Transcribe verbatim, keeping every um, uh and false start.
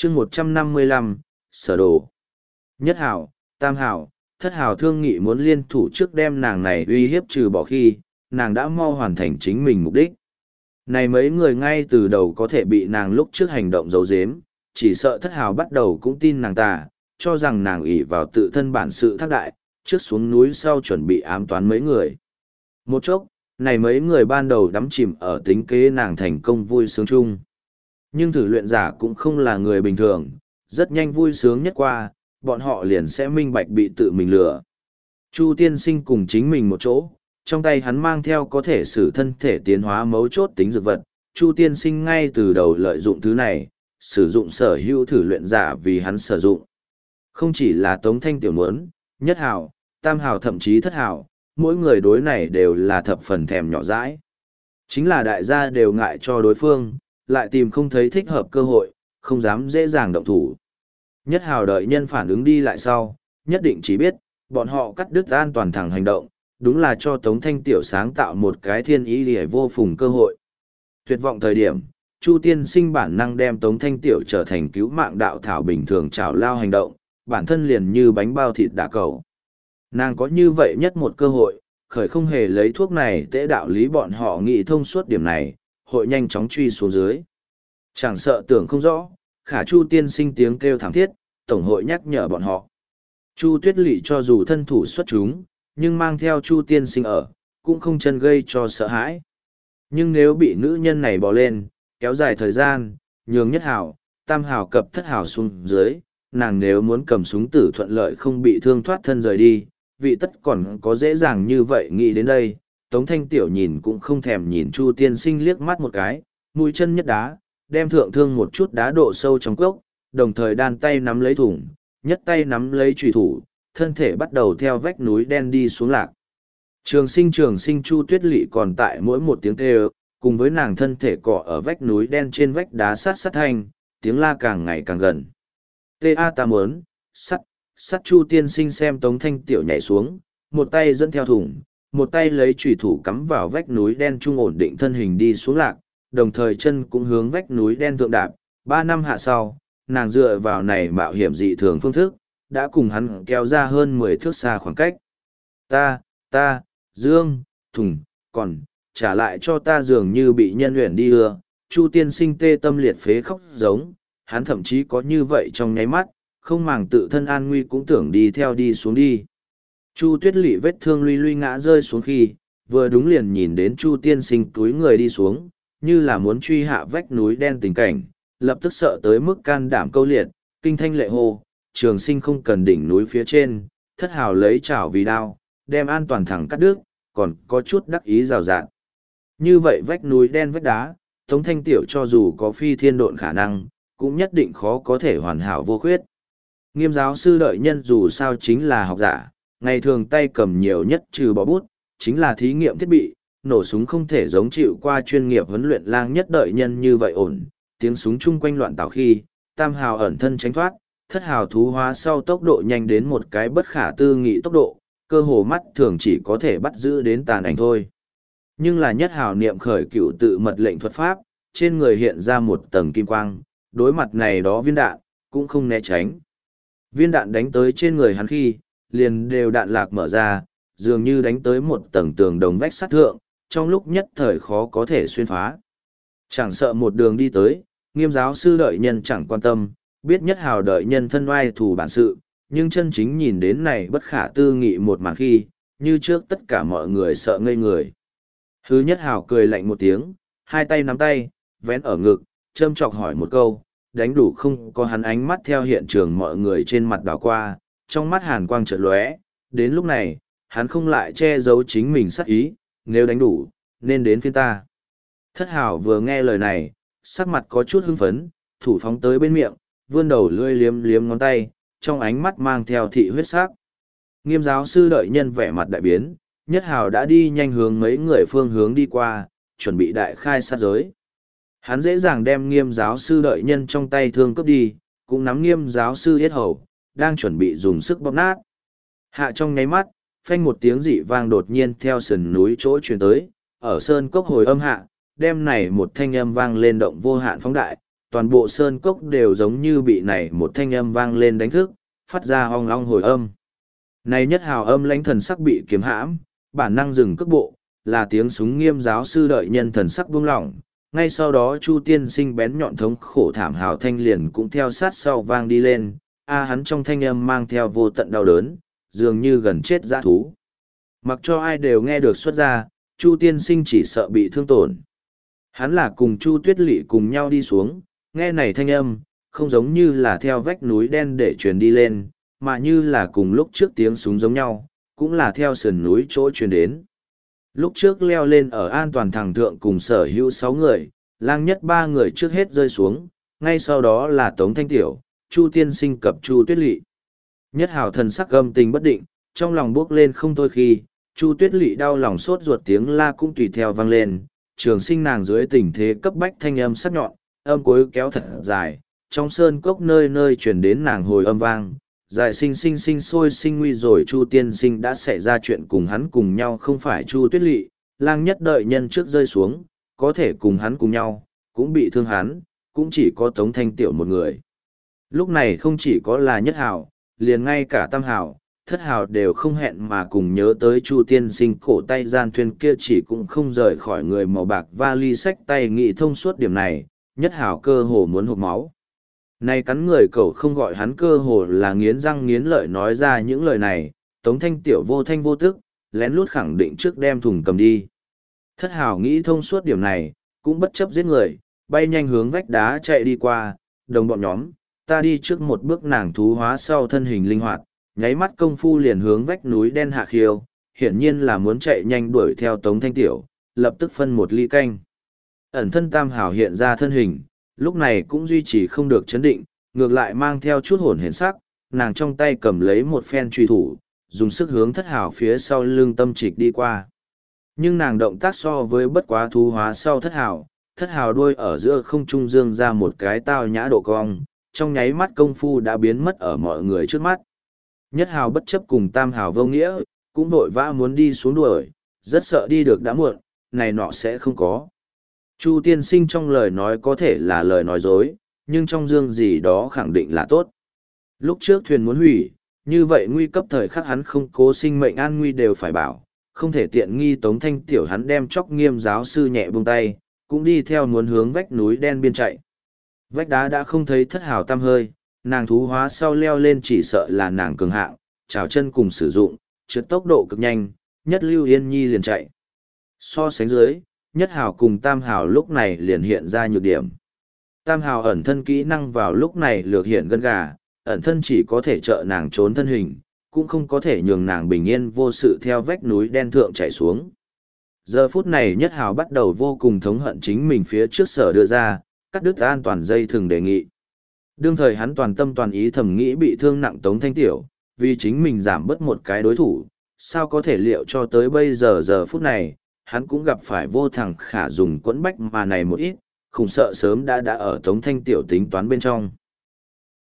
chương một trăm năm mươi lăm, sở đồ. Nhất hảo, tam hảo, thất hảo thương nghị muốn liên thủ trước đem nàng này uy hiếp trừ bỏ khi, nàng đã mau hoàn thành chính mình mục đích. Này mấy người ngay từ đầu có thể bị nàng lúc trước hành động giấu giếm, chỉ sợ thất hảo bắt đầu cũng tin nàng ta, cho rằng nàng ỷ vào tự thân bản sự thác đại, trước xuống núi sau chuẩn bị ám toán mấy người. Một chốc, này mấy người ban đầu đắm chìm ở tính kế nàng thành công vui sướng chung. Nhưng thử luyện giả cũng không là người bình thường, rất nhanh vui sướng nhất qua, bọn họ liền sẽ minh bạch bị tự mình lừa. Chu tiên sinh cùng chính mình một chỗ, trong tay hắn mang theo có thể sử thân thể tiến hóa mấu chốt tính dược vật. Chu tiên sinh ngay từ đầu lợi dụng thứ này, sử dụng sở hữu thử luyện giả vì hắn sử dụng. Không chỉ là Tống Thanh tiểu muốn, nhất hào, tam hào thậm chí thất hào, mỗi người đối này đều là thập phần thèm nhỏ dãi. Chính là đại gia đều ngại cho đối phương, lại tìm không thấy thích hợp cơ hội, không dám dễ dàng động thủ. Nhất hào đợi nhân phản ứng đi lại sau, nhất định chỉ biết, bọn họ cắt đứt an toàn thẳng hành động, đúng là cho Tống Thanh tiểu sáng tạo một cái thiên ý lìa vô phùng cơ hội. Tuyệt vọng thời điểm, Chu tiên sinh bản năng đem Tống Thanh tiểu trở thành cứu mạng đạo thảo bình thường trào lao hành động, bản thân liền như bánh bao thịt đả cầu. Nàng có như vậy nhất một cơ hội, khởi không hề lấy thuốc này tễ đạo lý bọn họ nghĩ thông suốt điểm này, hội nhanh chóng truy xuống dưới. Chẳng sợ tưởng không rõ, khả Chu tiên sinh tiếng kêu thảm thiết, tổng hội nhắc nhở bọn họ. Chu tuyết lỵ cho dù thân thủ xuất chúng, nhưng mang theo Chu tiên sinh ở, cũng không chân gây cho sợ hãi. Nhưng nếu bị nữ nhân này bỏ lên, kéo dài thời gian, nhường nhất hảo, tam hảo cập thất hảo xuống dưới, nàng nếu muốn cầm súng tử thuận lợi không bị thương thoát thân rời đi, vị tất còn có dễ dàng như vậy nghĩ đến đây. Tống Thanh tiểu nhìn cũng không thèm nhìn Chu tiên sinh liếc mắt một cái, mũi chân nhất đá, đem thượng thương một chút đá độ sâu trong cốc, đồng thời đan tay nắm lấy thủng, nhất tay nắm lấy chùy thủ, thân thể bắt đầu theo vách núi đen đi xuống lạc. Trường sinh trường sinh Chu tuyết lỵ còn tại mỗi một tiếng kêu, cùng với nàng thân thể cọ ở vách núi đen trên vách đá sát sát thanh, tiếng la càng ngày càng gần. Tê A ta muốn, sắt, sắt Chu tiên sinh xem Tống Thanh tiểu nhảy xuống, một tay dẫn theo thủng, một tay lấy chùy thủ cắm vào vách núi đen trung ổn định thân hình đi xuống lạc, đồng thời chân cũng hướng vách núi đen thượng đạp. Ba năm hạ sau, nàng dựa vào này mạo hiểm dị thường phương thức, đã cùng hắn kéo ra hơn mười thước xa khoảng cách. Ta, ta, Dương, Thùng, còn, trả lại cho ta dường như bị nhân luyện đi ưa. Chu tiên sinh tê tâm liệt phế khóc giống, hắn thậm chí có như vậy trong nháy mắt, không màng tự thân an nguy cũng tưởng đi theo đi xuống đi. Chu tuyết lỵ vết thương luy luy ngã rơi xuống khi, vừa đúng liền nhìn đến Chu tiên sinh túi người đi xuống, như là muốn truy hạ vách núi đen tình cảnh, lập tức sợ tới mức can đảm câu liệt, kinh thanh lệ hô, trường sinh không cần đỉnh núi phía trên, thất hào lấy chảo vì đao, đem an toàn thẳng cắt đứt, còn có chút đắc ý rào rạt. Như vậy vách núi đen vách đá, Tống Thanh tiểu cho dù có phi thiên độn khả năng, cũng nhất định khó có thể hoàn hảo vô khuyết. Nghiêm giáo sư đợi nhân dù sao chính là học giả, ngày thường tay cầm nhiều nhất trừ bỏ bút, chính là thí nghiệm thiết bị, nổ súng không thể giống chịu qua chuyên nghiệp huấn luyện lang nhất đợi nhân như vậy ổn, tiếng súng chung quanh loạn tảo khi, tam hào ẩn thân tránh thoát, thất hào thú hóa sau tốc độ nhanh đến một cái bất khả tư nghị tốc độ, cơ hồ mắt thường chỉ có thể bắt giữ đến tàn ảnh thôi. Nhưng là nhất hào niệm khởi cựu tự mật lệnh thuật pháp, trên người hiện ra một tầng kim quang, đối mặt này đó viên đạn, cũng không né tránh. Viên đạn đánh tới trên người hắn khi, liền đều đạn lạc mở ra, dường như đánh tới một tầng tường đồng vách sắt thượng, trong lúc nhất thời khó có thể xuyên phá. Chẳng sợ một đường đi tới, nghiêm giáo sư đợi nhân chẳng quan tâm, biết nhất hào đợi nhân thân oai thủ bản sự, nhưng chân chính nhìn đến này bất khả tư nghị một màn khi, như trước tất cả mọi người sợ ngây người. Hứ nhất hào cười lạnh một tiếng, hai tay nắm tay, vén ở ngực, châm chọc hỏi một câu, đánh đủ không có hắn ánh mắt theo hiện trường mọi người trên mặt đảo qua, trong mắt hàn quang chợt lóe, đến lúc này, hắn không lại che giấu chính mình sắc ý, nếu đánh đủ, nên đến phiên ta. Thất hào vừa nghe lời này, sắc mặt có chút hưng phấn, thủ phóng tới bên miệng, vươn đầu lươi liếm liếm ngón tay, trong ánh mắt mang theo thị huyết sắc. Nghiêm giáo sư đợi nhân vẻ mặt đại biến, nhất hào đã đi nhanh hướng mấy người phương hướng đi qua, chuẩn bị đại khai sát giới. Hắn dễ dàng đem nghiêm giáo sư đợi nhân trong tay thương cướp đi, cũng nắm nghiêm giáo sư yết hầu, đang chuẩn bị dùng sức bóp nát. Hạ trong nháy mắt, phanh một tiếng dị vang đột nhiên theo sườn núi chỗ truyền tới, ở sơn cốc hồi âm hạ, đem này một thanh âm vang lên động vô hạn phóng đại, toàn bộ sơn cốc đều giống như bị này một thanh âm vang lên đánh thức, phát ra ong ong hồi âm. Này Nhất Hào âm lãnh thần sắc bị kiếm hãm, bản năng dừng cước bộ, là tiếng súng nghiêm giáo sư đợi nhân thần sắc buông lỏng. Ngay sau đó Chu tiên sinh bén nhọn thống khổ thảm hào thanh liền cũng theo sát sau vang đi lên, a hắn trong thanh âm mang theo vô tận đau đớn, dường như gần chết dã thú. Mặc cho ai đều nghe được xuất ra, Chu tiên sinh chỉ sợ bị thương tổn. Hắn là cùng Chu Tuyết Lệ cùng nhau đi xuống, nghe này thanh âm, không giống như là theo vách núi đen để truyền đi lên, mà như là cùng lúc trước tiếng súng giống nhau, cũng là theo sườn núi chỗ truyền đến. Lúc trước leo lên ở an toàn thẳng thượng cùng sở hữu sáu người, lang nhất ba người trước hết rơi xuống, ngay sau đó là Tống Thanh Tiểu, Chu Tiên Sinh cập Chu Tuyết Lệ. Nhất Hào thần sắc gầm tình bất định, trong lòng bước lên không thôi khi, Chu Tuyết Lệ đau lòng sốt ruột tiếng la cũng tùy theo vang lên, trường sinh nàng dưới tình thế cấp bách thanh âm sắc nhọn, âm cuối kéo thật dài, trong sơn cốc nơi nơi truyền đến nàng hồi âm vang. Dài sinh sinh sinh sôi sinh nguy rồi Chu Tiên Sinh đã xảy ra chuyện cùng hắn cùng nhau không phải Chu Tuyết Lệ, lang nhất đợi nhân trước rơi xuống, có thể cùng hắn cùng nhau, cũng bị thương hắn, cũng chỉ có Tống Thanh Tiểu một người. Lúc này không chỉ có là Nhất Hào, liền ngay cả Tam Hào, Thất Hào đều không hẹn mà cùng nhớ tới Chu Tiên Sinh cổ tay gian thuyền kia chỉ cũng không rời khỏi người màu bạc vali sách tay nghị thông suốt điểm này, Nhất Hào cơ hồ muốn hộc máu. Này cắn người cậu không gọi hắn cơ hồ là nghiến răng nghiến lợi nói ra những lời này, Tống Thanh Tiểu vô thanh vô tức, lén lút khẳng định trước đem thùng cầm đi. Thất Hào nghĩ thông suốt điểm này, cũng bất chấp giết người, bay nhanh hướng vách đá chạy đi qua, đồng bọn nhóm, ta đi trước một bước nàng thú hóa sau thân hình linh hoạt, nháy mắt công phu liền hướng vách núi đen hạ khiêu, hiển nhiên là muốn chạy nhanh đuổi theo Tống Thanh Tiểu, lập tức phân một ly canh. Ẩn thân Tam Hào hiện ra thân hình, lúc này cũng duy trì không được chấn định, ngược lại mang theo chút hồn hển sắc, nàng trong tay cầm lấy một phen truy thủ, dùng sức hướng Thất Hào phía sau lưng tâm trịch đi qua. Nhưng nàng động tác so với bất quá thú hóa sau Thất Hào, Thất Hào đuôi ở giữa không trung dương ra một cái tao nhã độ cong, trong nháy mắt công phu đã biến mất ở mọi người trước mắt. Nhất Hào bất chấp cùng Tam Hào vô nghĩa, cũng vội vã muốn đi xuống đuổi, rất sợ đi được đã muộn, này nọ sẽ không có. Chu Tiên Sinh trong lời nói có thể là lời nói dối, nhưng trong dương gì đó khẳng định là tốt. Lúc trước thuyền muốn hủy, như vậy nguy cấp thời khắc hắn không cố sinh mệnh an nguy đều phải bảo, không thể tiện nghi Tống Thanh Tiểu hắn đem chóc nghiêm giáo sư nhẹ buông tay, cũng đi theo muốn hướng vách núi đen biên chạy. Vách đá đã không thấy Thất Hào tăm hơi, nàng thú hóa sau leo lên chỉ sợ là nàng cường hạng, trào chân cùng sử dụng, trượt tốc độ cực nhanh, nhất lưu yên nhi liền chạy. So sánh dưới, Nhất Hào cùng Tam Hào lúc này liền hiện ra nhược điểm. Tam Hào ẩn thân kỹ năng vào lúc này lược hiện gân gà, ẩn thân chỉ có thể trợ nàng trốn thân hình, cũng không có thể nhường nàng bình yên vô sự theo vách núi đen thượng chạy xuống. Giờ phút này Nhất Hào bắt đầu vô cùng thống hận chính mình phía trước sở đưa ra, cắt đứt an toàn dây thường đề nghị. Đương thời hắn toàn tâm toàn ý thầm nghĩ bị thương nặng Tống Thanh Tiểu, vì chính mình giảm bớt một cái đối thủ, sao có thể liệu cho tới bây giờ giờ phút này, hắn cũng gặp phải vô thằng khả dùng quẫn bách mà này một ít, khủng sợ sớm đã đã ở Tống Thanh Tiểu tính toán bên trong.